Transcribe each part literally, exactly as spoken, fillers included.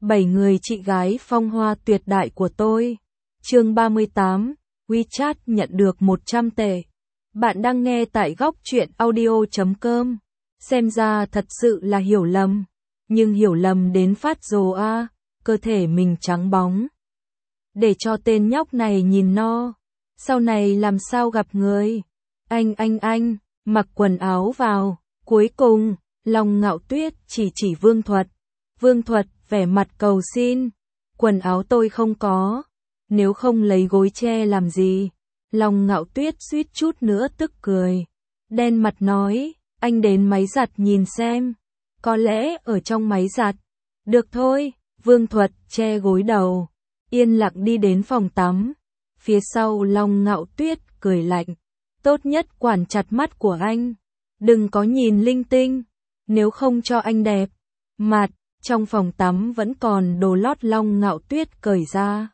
bảy người chị gái phong hoa tuyệt đại của tôi. Chương ba mươi tám, WeChat nhận được một trăm tệ. Bạn đang nghe tại góc truyện audio chấm com. Xem ra thật sự là hiểu lầm. Nhưng hiểu lầm đến phát rồ a, cơ thể mình trắng bóng. Để cho tên nhóc này nhìn no. Sau này làm sao gặp người. Anh anh anh, mặc quần áo vào. Cuối cùng, Long Ngạo Tuyết chỉ chỉ Vương Thuật. Vương Thuật vẻ mặt cầu xin. Quần áo tôi không có. Nếu không lấy gối che làm gì. Long Ngạo Tuyết suýt chút nữa tức cười. Đen mặt nói, anh đến máy giặt nhìn xem. Có lẽ ở trong máy giặt. Được thôi, Vương Thuật che gối đầu. Yên lặng đi đến phòng tắm. Phía sau Long Ngạo Tuyết cười lạnh. Tốt nhất quản chặt mắt của anh. Đừng có nhìn linh tinh. Nếu không cho anh đẹp. Mặt, trong phòng tắm vẫn còn đồ lót Long Ngạo Tuyết cởi ra.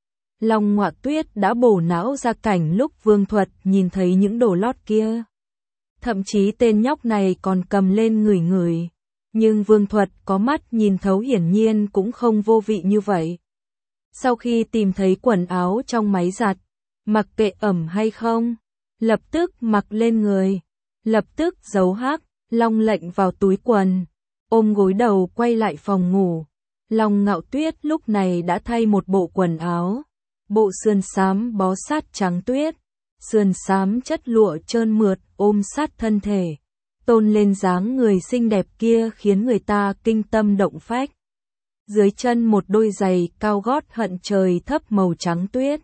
Long Ngạo Tuyết đã bổ não ra cảnh lúc Vương Thuật nhìn thấy những đồ lót kia. Thậm chí tên nhóc này còn cầm lên ngửi ngửi. Nhưng Vương Thuật có mắt nhìn thấu hiển nhiên cũng không vô vị như vậy. Sau khi tìm thấy quần áo trong máy giặt, mặc kệ ẩm hay không, lập tức mặc lên người. Lập tức giấu hắc, Long lệnh vào túi quần. Ôm gối đầu quay lại phòng ngủ. Long Ngạo Tuyết lúc này đã thay một bộ quần áo. Bộ sườn xám bó sát trắng tuyết. Sườn xám chất lụa trơn mượt ôm sát thân thể. Tôn lên dáng người xinh đẹp kia khiến người ta kinh tâm động phách. Dưới chân một đôi giày cao gót hận trời thấp màu trắng tuyết.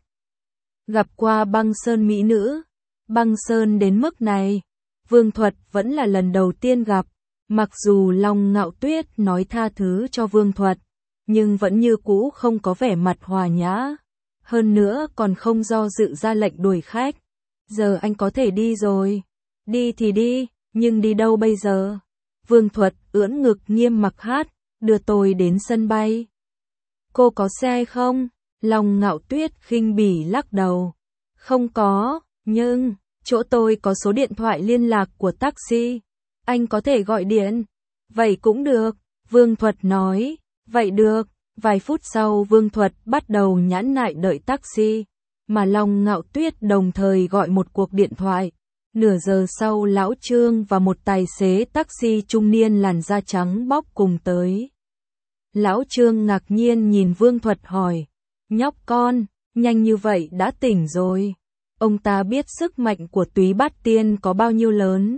Gặp qua băng sơn mỹ nữ. Băng sơn đến mức này, Vương Thuật vẫn là lần đầu tiên gặp. Mặc dù Long Ngạo Tuyết nói tha thứ cho Vương Thuật, nhưng vẫn như cũ không có vẻ mặt hòa nhã. Hơn nữa còn không do dự ra lệnh đuổi khách. Giờ anh có thể đi rồi. Đi thì đi, nhưng đi đâu bây giờ? Vương Thuật ưỡn ngực nghiêm mặc hát, đưa tôi đến sân bay. Cô có xe không? Long Ngạo Tuyết khinh bỉ lắc đầu. Không có, nhưng chỗ tôi có số điện thoại liên lạc của taxi. Anh có thể gọi điện. Vậy cũng được, Vương Thuật nói. Vậy được. Vài phút sau Vương Thuật bắt đầu nhãn nại đợi taxi. Mà Long Ngạo Tuyết đồng thời gọi một cuộc điện thoại. Nửa giờ sau Lão Trương và một tài xế taxi trung niên làn da trắng bóc cùng tới. Lão Trương ngạc nhiên nhìn Vương Thuật hỏi. Nhóc con, nhanh như vậy đã tỉnh rồi. Ông ta biết sức mạnh của túy bát tiên có bao nhiêu lớn.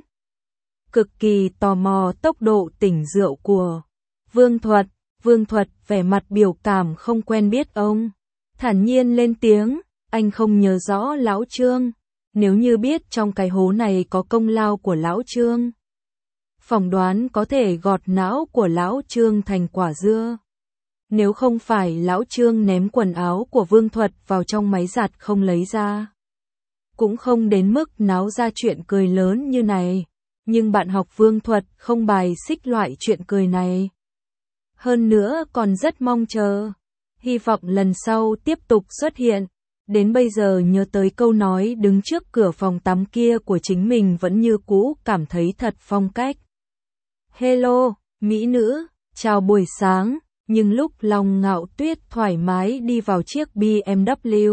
Cực kỳ tò mò tốc độ tỉnh rượu của Vương Thuật. Vương Thuật vẻ mặt biểu cảm không quen biết ông. Thản nhiên lên tiếng, anh không nhớ rõ Lão Trương. Nếu như biết trong cái hố này có công lao của Lão Trương, phỏng đoán có thể gọt não của Lão Trương thành quả dưa. Nếu không phải Lão Trương ném quần áo của Vương Thuật vào trong máy giặt không lấy ra, cũng không đến mức náo ra chuyện cười lớn như này. Nhưng bạn học Vương Thuật không bài xích loại chuyện cười này. Hơn nữa còn rất mong chờ. Hy vọng lần sau tiếp tục xuất hiện. Đến bây giờ nhớ tới câu nói đứng trước cửa phòng tắm kia của chính mình vẫn như cũ cảm thấy thật phong cách. Hello, mỹ nữ, chào buổi sáng. Nhưng lúc Long Ngạo Tuyết thoải mái đi vào chiếc bê em vê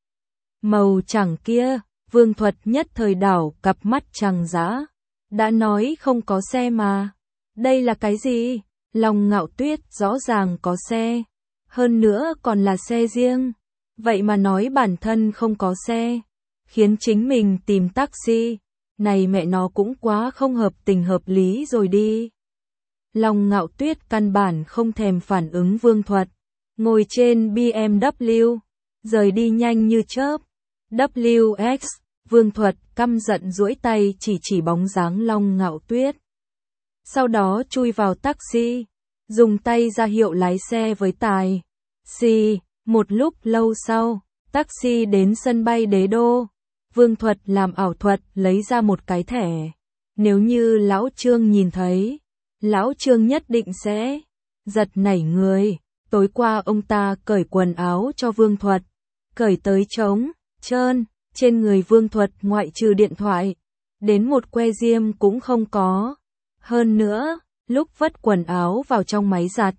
màu trắng kia, Vương Thuật nhất thời đảo cặp mắt trắng dã. Đã nói không có xe mà. Đây là cái gì? Long Ngạo Tuyết rõ ràng có xe. Hơn nữa còn là xe riêng. Vậy mà nói bản thân không có xe. Khiến chính mình tìm taxi. Này mẹ nó cũng quá không hợp tình hợp lý rồi đi. Long Ngạo Tuyết căn bản không thèm phản ứng Vương Thuật. Ngồi trên bê em vê. Rời đi nhanh như chớp. vê ích. Vương Thuật căm giận duỗi tay chỉ chỉ bóng dáng Long Ngạo Tuyết. Sau đó chui vào taxi, dùng tay ra hiệu lái xe với tài xì. Một lúc lâu sau, taxi đến sân bay Đế Đô. Vương Thuật làm ảo thuật lấy ra một cái thẻ. Nếu như Lão Trương nhìn thấy, Lão Trương nhất định sẽ giật nảy người. Tối qua ông ta cởi quần áo cho Vương Thuật, cởi tới trống trơn. Trên người Vương Thuật ngoại trừ điện thoại, đến một que diêm cũng không có. Hơn nữa, lúc vất quần áo vào trong máy giặt,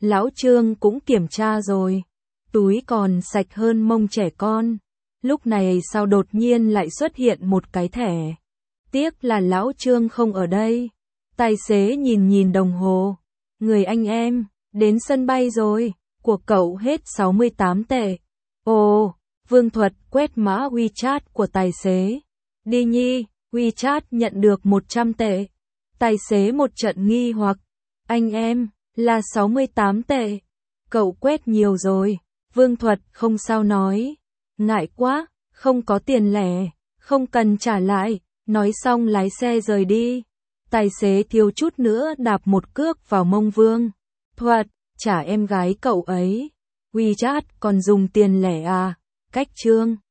Lão Trương cũng kiểm tra rồi. Túi còn sạch hơn mông trẻ con. Lúc này sao đột nhiên lại xuất hiện một cái thẻ. Tiếc là Lão Trương không ở đây. Tài xế nhìn nhìn đồng hồ. Người anh em, đến sân bay rồi. Của cậu hết sáu mươi tám tệ. Ồ, Vương Thuật quét mã WeChat của tài xế. Đi nhi, WeChat nhận được một trăm tệ. Tài xế một trận nghi hoặc. Anh em, là sáu mươi tám tệ. Cậu quét nhiều rồi. Vương Thuật không sao nói. Ngại quá, không có tiền lẻ, không cần trả lại. Nói xong lái xe rời đi. Tài xế thiếu chút nữa đạp một cước vào mông Vương Thuật. Trả em gái cậu ấy. WeChat còn dùng tiền lẻ à? Cách Trương